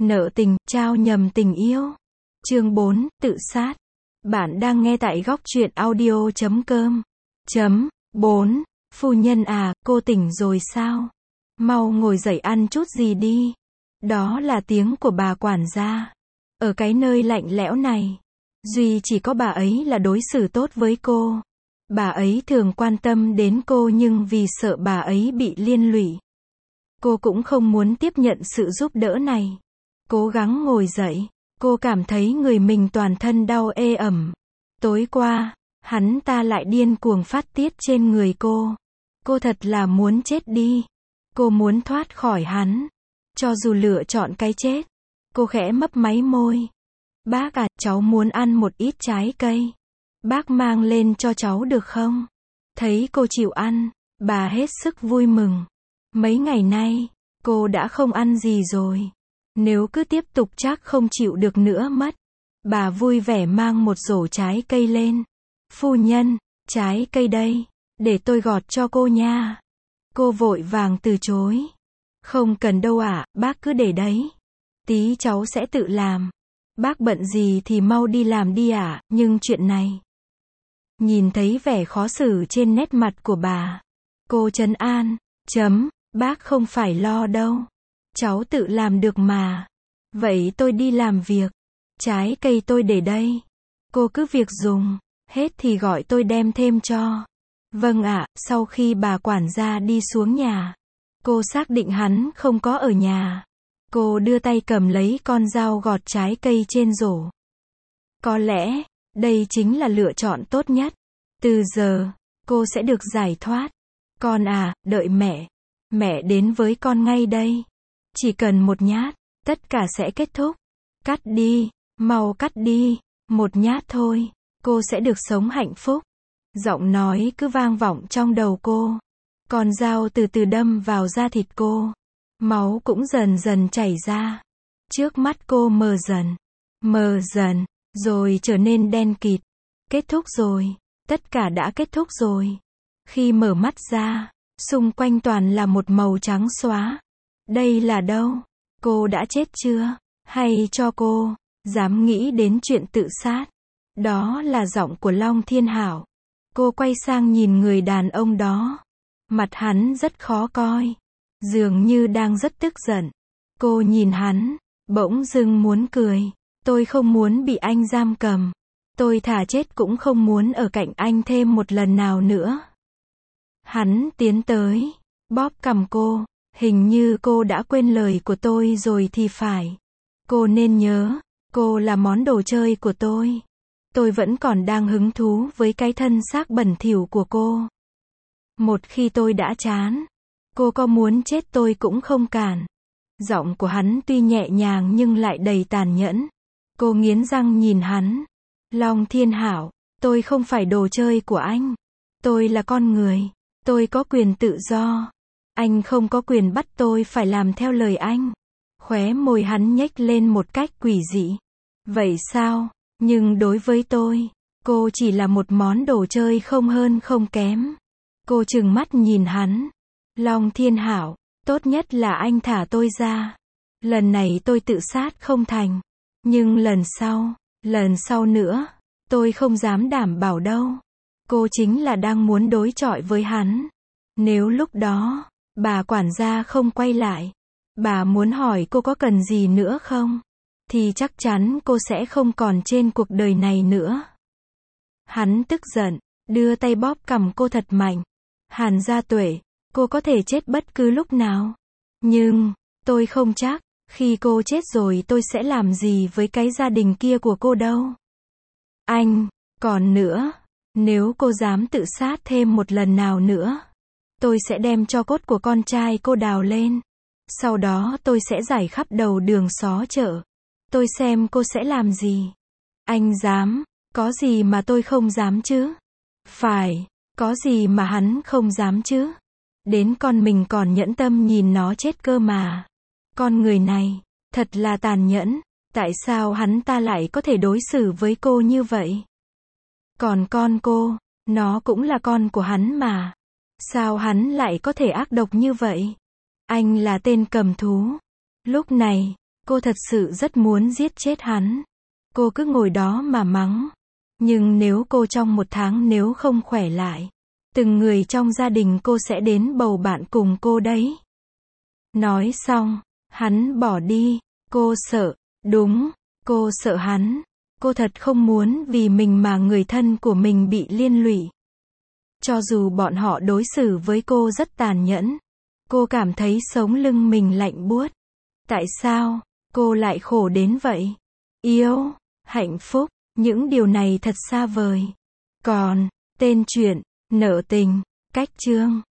Nợ tình, trao nhầm tình yêu. Chương 4, tự sát. Bạn đang nghe tại góc truyện audio.com. 4. Phu nhân à, cô tỉnh rồi sao? Mau ngồi dậy ăn chút gì đi. Đó là tiếng của bà quản gia. Ở cái nơi lạnh lẽo này, duy chỉ có bà ấy là đối xử tốt với cô. Bà ấy thường quan tâm đến cô nhưng vì sợ bà ấy bị liên lụy, cô cũng không muốn tiếp nhận sự giúp đỡ này. Cố gắng ngồi dậy, cô cảm thấy người mình toàn thân đau ê ẩm. Tối qua, hắn ta lại điên cuồng phát tiết trên người cô. Cô thật là muốn chết đi. Cô muốn thoát khỏi hắn. Cho dù lựa chọn cái chết. Cô khẽ mấp máy môi. Bác à, cháu muốn ăn một ít trái cây. Bác mang lên cho cháu được không? Thấy cô chịu ăn, bà hết sức vui mừng. Mấy ngày nay, cô đã không ăn gì rồi. Nếu cứ tiếp tục chắc không chịu được nữa mất. Bà vui vẻ mang một rổ trái cây lên. Phu nhân, trái cây đây, để tôi gọt cho cô nha. Cô vội vàng từ chối. Không cần đâu ạ, bác cứ để đấy. Tí cháu sẽ tự làm. Bác bận gì thì mau đi làm đi ạ, nhưng chuyện này. Nhìn thấy vẻ khó xử trên nét mặt của bà, cô trấn an, bác không phải lo đâu. Cháu tự làm được mà. Vậy tôi đi làm việc. Trái cây tôi để đây. Cô cứ việc dùng. Hết thì gọi tôi đem thêm cho. Vâng ạ. Sau khi bà quản gia đi xuống nhà, cô xác định hắn không có ở nhà. Cô đưa tay cầm lấy con dao gọt trái cây trên rổ. Có lẽ, đây chính là lựa chọn tốt nhất. Từ giờ, cô sẽ được giải thoát. Con à, đợi mẹ. Mẹ đến với con ngay đây. Chỉ cần một nhát, tất cả sẽ kết thúc. Cắt đi, mau cắt đi. Một nhát thôi, cô sẽ được sống hạnh phúc. Giọng nói cứ vang vọng trong đầu cô. Con dao từ từ đâm vào da thịt cô. Máu cũng dần dần chảy ra. Trước mắt cô mờ dần, rồi trở nên đen kịt. Kết thúc rồi. Tất cả đã kết thúc rồi. Khi mở mắt ra, xung quanh toàn là một màu trắng xóa. Đây là đâu? Cô đã chết chưa? Hay cho cô dám nghĩ đến chuyện tự sát? Đó là giọng của Long Thiên Hảo. Cô quay sang nhìn người đàn ông đó. Mặt hắn rất khó coi. Dường như đang rất tức giận. Cô nhìn hắn, bỗng dưng muốn cười. Tôi không muốn bị anh giam cầm. Tôi thà chết cũng không muốn ở cạnh anh thêm một lần nào nữa. Hắn tiến tới, bóp cằm cô. Hình như cô đã quên lời của tôi rồi thì phải. Cô nên nhớ, cô là món đồ chơi của tôi. Tôi vẫn còn đang hứng thú với cái thân xác bẩn thỉu của cô. Một khi tôi đã chán, cô có muốn chết tôi cũng không cản. Giọng của hắn tuy nhẹ nhàng nhưng lại đầy tàn nhẫn. Cô nghiến răng nhìn hắn. Long Thiên Hảo, tôi không phải đồ chơi của anh. Tôi là con người. Tôi có quyền tự do. Anh không có quyền bắt tôi phải làm theo lời anh. Khóe môi hắn nhếch lên một cách quỷ dị. Vậy sao? Nhưng đối với tôi, cô chỉ là một món đồ chơi không hơn không kém. Cô trừng mắt nhìn hắn. Long Thiên Hảo, tốt nhất là anh thả tôi ra. Lần này tôi tự sát không thành. Nhưng lần sau nữa, tôi không dám đảm bảo đâu. Cô chính là đang muốn đối chọi với hắn. Nếu lúc đó, bà quản gia không quay lại, bà muốn hỏi cô có cần gì nữa không, thì chắc chắn cô sẽ không còn trên cuộc đời này nữa. Hắn tức giận, đưa tay bóp cằm cô thật mạnh. Hàn Gia Tuệ, cô có thể chết bất cứ lúc nào. Nhưng, tôi không chắc, khi cô chết rồi tôi sẽ làm gì với cái gia đình kia của cô đâu. Anh, còn nữa, nếu cô dám tự sát thêm một lần nào nữa, tôi sẽ đem tro cốt của con trai cô đào lên. Sau đó tôi sẽ rải khắp đầu đường xó chợ. Tôi xem cô sẽ làm gì. Anh dám, có gì mà tôi không dám chứ? Phải, có gì mà hắn không dám chứ? Đến con mình còn nhẫn tâm nhìn nó chết cơ mà. Con người này, thật là tàn nhẫn. Tại sao hắn ta lại có thể đối xử với cô như vậy? Còn con cô, nó cũng là con của hắn mà. Sao hắn lại có thể ác độc như vậy? Anh là tên cầm thú. Lúc này, Cô thật sự rất muốn giết chết hắn. Cô cứ ngồi đó mà mắng. Nhưng nếu cô trong 1 tháng nếu không khỏe lại, từng người trong gia đình cô sẽ đến bầu bạn cùng cô đấy. Nói xong, hắn bỏ đi. Cô sợ. Đúng, cô sợ hắn. Cô thật không muốn vì mình mà người thân của mình bị liên lụy. Cho dù bọn họ đối xử với cô rất tàn nhẫn, cô cảm thấy sống lưng mình lạnh buốt. Tại sao cô lại khổ đến vậy? Yêu, hạnh phúc, những điều này thật xa vời. Còn, tên truyện, nợ tình, cách chương